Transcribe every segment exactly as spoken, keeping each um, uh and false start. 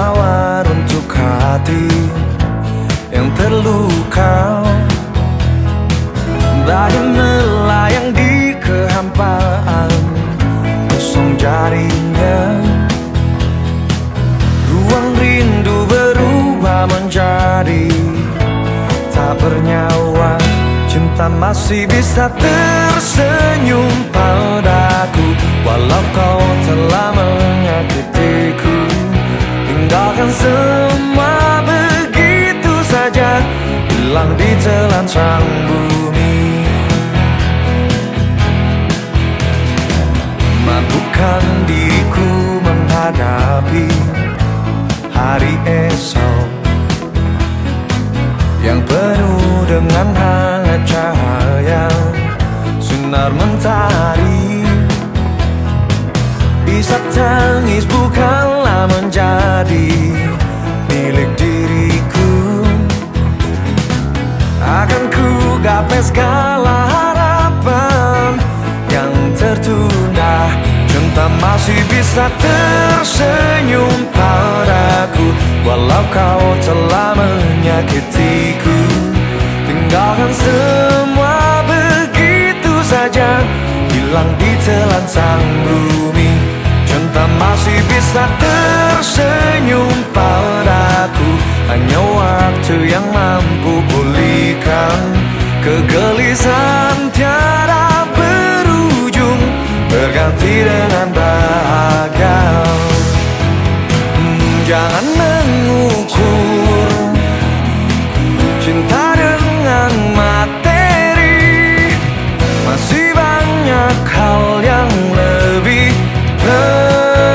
penawar untuk hati yang terluka, bagai melayang di kehampaan, kosong jarinya. Ruang rindu berubah menjadi tak bernyawa. Cinta masih bisa tersenyum padaku, walau kau telah menyakitiku. Tinggalkan semua begitu saja, hilang di telan sang bumi. Mabukkan diriku menghadapi hari esok yang penuh dengan hangat cahaya sinar mentari. Isak tangis bukanlah menjadi milik diriku. Akan ku gapai segala harapan yang tertunda. Cinta masih bisa tersenyum padaku, walau kau telah menyakitiku. Tinggalkan semua begitu saja, hilang di telan sang bumi. Cinta masih bisa tersenyum padaku, hanya waktu yang mampu pulihkan kegelisahan tiada berujung, berganti dengan bahagia. hmm, Jangan mengukur cinta dengan materi, masih banyak hal yang lebih penting.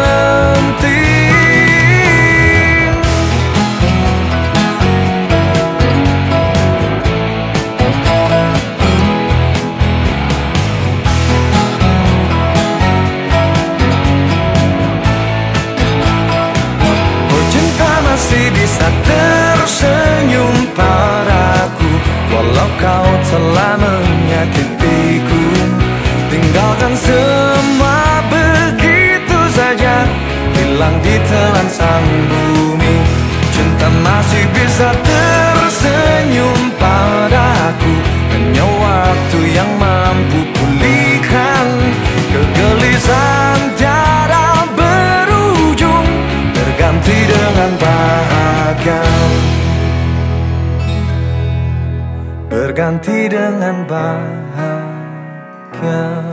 Oh, cinta masih bisa tersenyum padaku, walau kau telah menyakitiku. Tinggalkan semua begitu saja, hilang di telan sang bumi. Cinta masih bisa tersenyum padaku, hanya waktu yang mampu pulihkan kegelisahan tiada berujung, berganti dengan bahagia, berganti dengan bahagia.